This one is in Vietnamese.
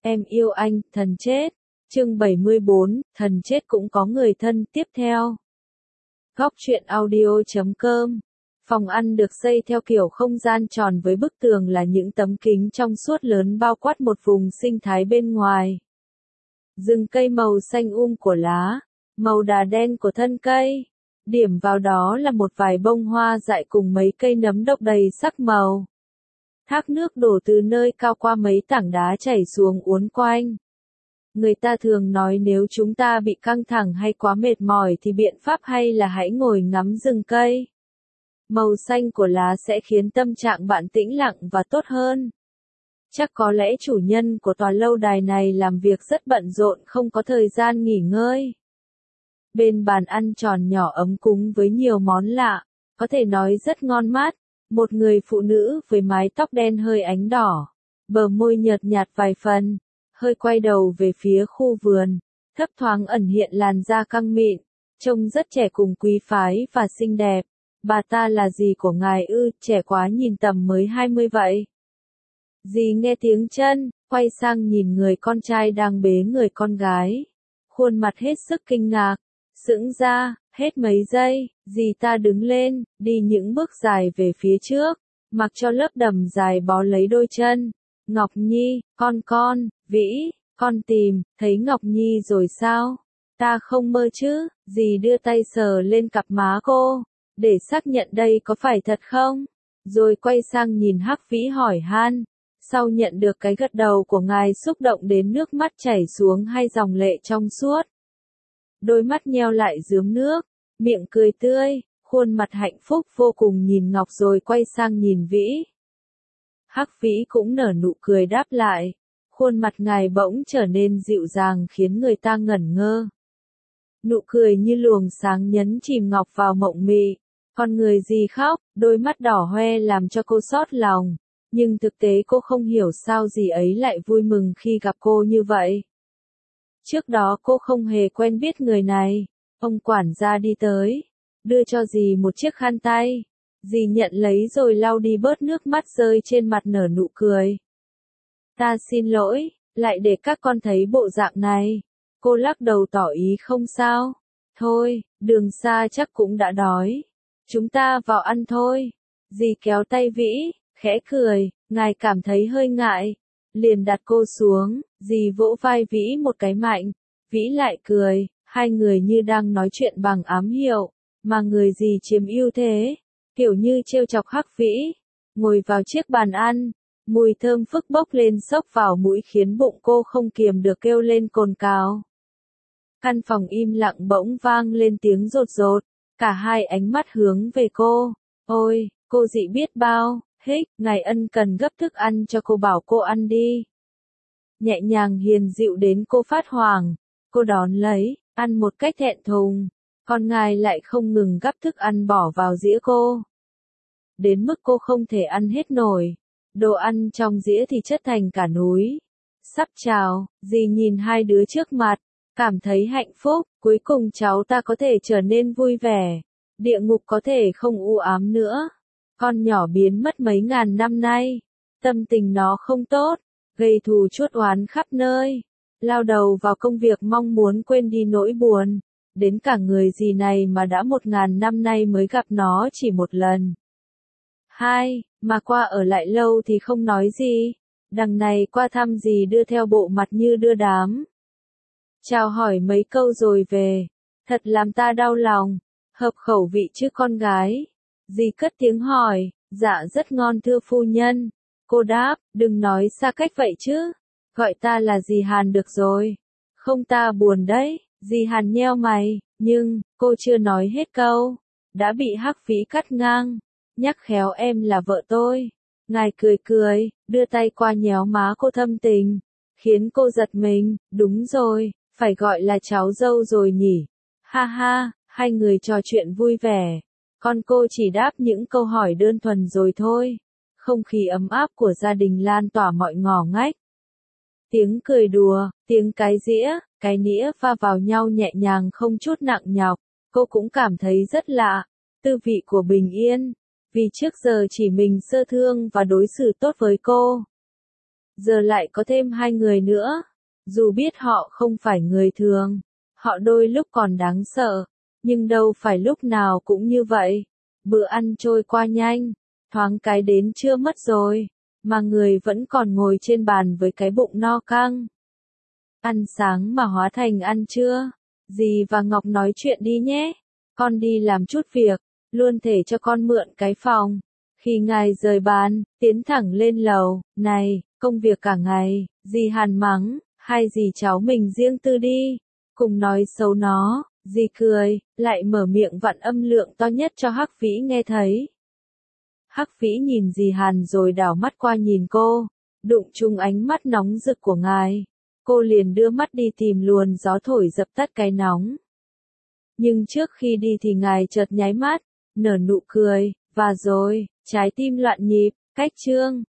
Em yêu anh, thần chết. Chương 74, thần chết cũng có người thân. Tiếp theo. Góc truyện audio.com. Phòng ăn được xây theo kiểu không gian tròn với bức tường là những tấm kính trong suốt lớn bao quát một vùng sinh thái bên ngoài. Rừng cây màu xanh của lá, màu đà đen của thân cây. Điểm vào đó là một vài bông hoa dại cùng mấy cây nấm độc đầy sắc màu. Thác nước đổ từ nơi cao qua mấy tảng đá chảy xuống uốn quanh. Người ta thường nói nếu chúng ta bị căng thẳng hay quá mệt mỏi thì biện pháp hay là hãy ngồi ngắm rừng cây. Màu xanh của lá sẽ khiến tâm trạng bạn tĩnh lặng và tốt hơn. Chắc có lẽ chủ nhân của tòa lâu đài này làm việc rất bận rộn không có thời gian nghỉ ngơi. Bên bàn ăn tròn nhỏ ấm cúng với nhiều món lạ, có thể nói rất ngon mát. Một người phụ nữ với mái tóc đen hơi ánh đỏ, bờ môi nhợt nhạt vài phần, hơi quay đầu về phía khu vườn, thấp thoáng ẩn hiện làn da căng mịn, trông rất trẻ cùng quý phái và xinh đẹp. Bà ta là dì của ngài ư? Trẻ quá nhìn tầm mới 20 vậy. Dì nghe tiếng chân, quay sang nhìn người con trai đang bế người con gái. Khuôn mặt hết sức kinh ngạc, sững ra, hết mấy giây, dì ta đứng lên, đi những bước dài về phía trước, mặc cho lớp đầm dài bó lấy đôi chân. Ngọc Nhi, con, Vĩ, con tìm, thấy Ngọc Nhi rồi sao? Ta không mơ chứ? Dì đưa tay sờ lên cặp má cô, để xác nhận đây có phải thật không? Rồi quay sang nhìn Hắc Vĩ hỏi han. Sau nhận được cái gật đầu của ngài xúc động đến nước mắt chảy xuống hai dòng lệ trong suốt. Đôi mắt nheo lại rướm nước, miệng cười tươi, khuôn mặt hạnh phúc vô cùng nhìn Ngọc rồi quay sang nhìn Vĩ. Hắc Vĩ cũng nở nụ cười đáp lại, khuôn mặt ngài bỗng trở nên dịu dàng khiến người ta ngẩn ngơ. Nụ cười như luồng sáng nhấn chìm Ngọc vào mộng mị, con người gì khóc, đôi mắt đỏ hoe làm cho cô xót lòng, nhưng thực tế cô không hiểu sao dì ấy lại vui mừng khi gặp cô như vậy. Trước đó cô không hề quen biết người này. Ông quản gia đi tới, đưa cho dì một chiếc khăn tay. Dì nhận lấy rồi lau đi bớt nước mắt rơi trên mặt nở nụ cười. Ta xin lỗi, lại để các con thấy bộ dạng này. Cô lắc đầu tỏ ý không sao. Thôi, đường xa chắc cũng đã đói. Chúng ta vào ăn thôi. Dì kéo tay Vĩ, khẽ cười, ngài cảm thấy hơi ngại. Liền đặt cô xuống, dì vỗ vai Vĩ một cái mạnh. Vĩ lại cười, hai người như đang nói chuyện bằng ám hiệu, mà người dì chiếm ưu thế, kiểu như trêu chọc Hắc Vĩ. Ngồi vào chiếc bàn ăn, mùi thơm phức bốc lên xốc vào mũi khiến bụng cô không kiềm được kêu lên cồn cào. Căn phòng im lặng bỗng vang lên tiếng rột rột, cả hai ánh mắt hướng về cô. Ôi, cô dị biết bao. Hích, ngài ân cần gấp thức ăn cho cô bảo cô ăn đi. Nhẹ nhàng hiền dịu đến cô phát hoảng. Cô đón lấy, ăn một cách thẹn thùng. Còn ngài lại không ngừng gắp thức ăn bỏ vào dĩa cô. Đến mức cô không thể ăn hết nổi. Đồ ăn trong dĩa thì chất thành cả núi. Sắp chào, dì nhìn hai đứa trước mặt, cảm thấy hạnh phúc. Cuối cùng cháu ta có thể trở nên vui vẻ. Địa ngục có thể không u ám nữa. Con nhỏ biến mất mấy ngàn năm nay, tâm tình nó không tốt, gây thù chuốc oán khắp nơi, lao đầu vào công việc mong muốn quên đi nỗi buồn, đến cả người dì này mà đã 1000 năm nay mới gặp nó chỉ một lần. Hai, mà qua ở lại lâu thì không nói gì, đằng này qua thăm dì đưa theo bộ mặt như đưa đám. Chào hỏi mấy câu rồi về, thật làm ta đau lòng, hợp khẩu vị chứ con gái. Dì cất tiếng hỏi, dạ rất ngon thưa phu nhân. Cô đáp, đừng nói xa cách vậy chứ. Gọi ta là dì Hàn được rồi. Không ta buồn đấy. Dì Hàn nheo mày, nhưng, cô chưa nói hết câu. Đã bị Hắc Vĩ cắt ngang. Nhắc khéo em là vợ tôi. Ngài cười cười, đưa tay qua nhéo má cô thâm tình. Khiến cô giật mình, đúng rồi, phải gọi là cháu dâu rồi nhỉ. Ha ha, hai người trò chuyện vui vẻ. Con cô chỉ đáp những câu hỏi đơn thuần rồi thôi. Không khí ấm áp của gia đình lan tỏa mọi ngõ ngách. Tiếng cười đùa, tiếng cái dĩa, cái nĩa pha vào nhau nhẹ nhàng không chút nặng nhọc. Cô cũng cảm thấy rất lạ. Tư vị của bình yên. Vì trước giờ chỉ mình sơ thương và đối xử tốt với cô. giờ lại có thêm 2 người nữa. Dù biết họ không phải người thường, họ đôi lúc còn đáng sợ, nhưng đâu phải lúc nào cũng như vậy. Bữa ăn trôi qua nhanh, thoáng cái đến trưa mất rồi, mà người vẫn còn ngồi trên bàn với cái bụng no căng. Ăn sáng mà hóa thành ăn trưa. Dì và Ngọc nói chuyện đi nhé. Con đi làm chút việc, luôn thể cho con mượn cái phòng. Khi ngài rời bàn, tiến thẳng lên lầu, này, công việc cả ngày, dì Hàn mắng, hay dì cháu mình riêng tư đi, cùng nói xấu nó, dì cười, lại mở miệng vặn âm lượng to nhất cho Hắc Vĩ nghe thấy. Hắc Vĩ nhìn dì Hàn rồi đảo mắt qua nhìn cô, đụng chung ánh mắt nóng rực của ngài. Cô liền đưa mắt đi tìm luồn gió thổi dập tắt cái nóng. Nhưng trước khi đi thì ngài chợt nháy mắt, nở nụ cười, và rồi, trái tim loạn nhịp, cách chương.